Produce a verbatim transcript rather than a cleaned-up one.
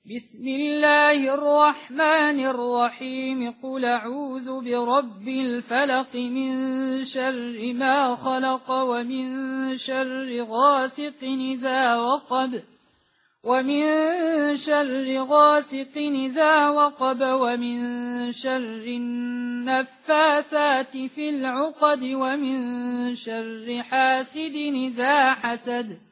بسم الله الرحمن الرحيم قل أعوذ برب الفلق من شر ما خلق ومن شر غاسق إذا وقب ومن شر غاسق إذا وقب ومن شر النفاثات في العقد ومن شر حاسد إذا حسد